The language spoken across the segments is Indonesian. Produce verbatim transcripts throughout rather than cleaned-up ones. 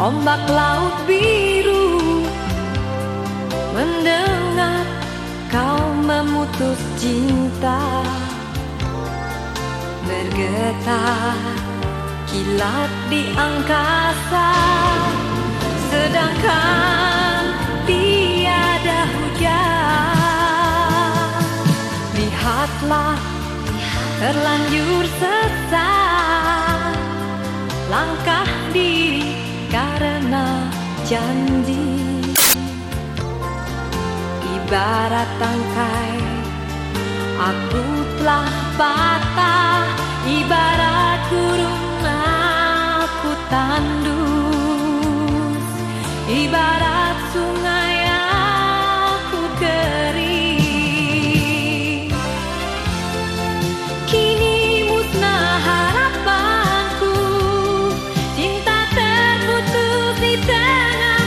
ombak laut biru, mendengar kau memutus cinta, bergetar kilat di angkasa, sedangkan tiada hujan. Lihatlah terlanjur sesat, langkah diri karena janji. Ibarat tangkai aku telah patah, ibarat burung aku tandus, ibarat sungai aku kering. Kini musnah harapanku, cinta terputus di tengah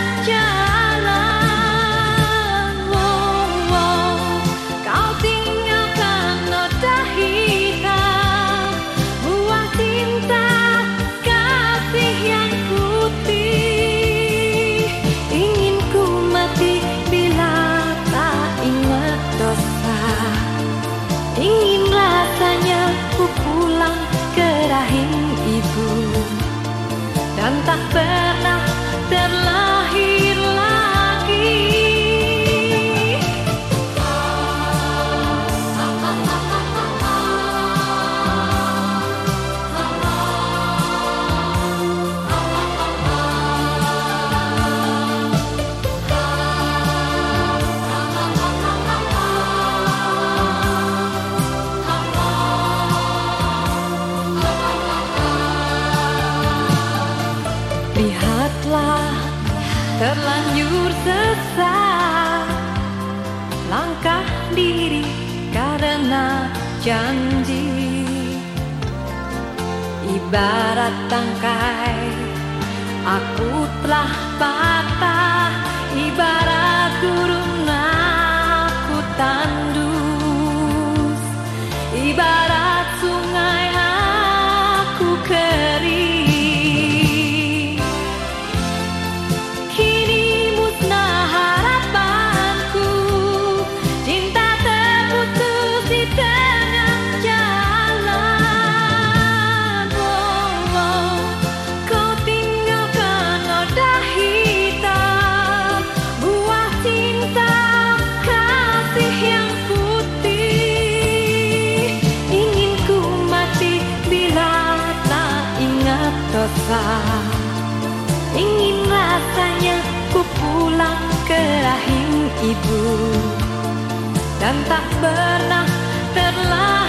jalan. Oh, oh, kau tinggalkan noda hitam, buah cinta kasih yang putih. Ingin ku mati bila tak ingat dosa, ingin rasanya ku pulang ke rahim ibu dan tak pernah terlahir lagi. Lihatlah terlanjur sesat, langkah diri karena janji. Ibarat tangkai aku telah patah, ibarat burung aku tandus, ibarat sungai aku kering. Ingin rasanya ku pulang ke rahim ibu dan tak pernah terlambat.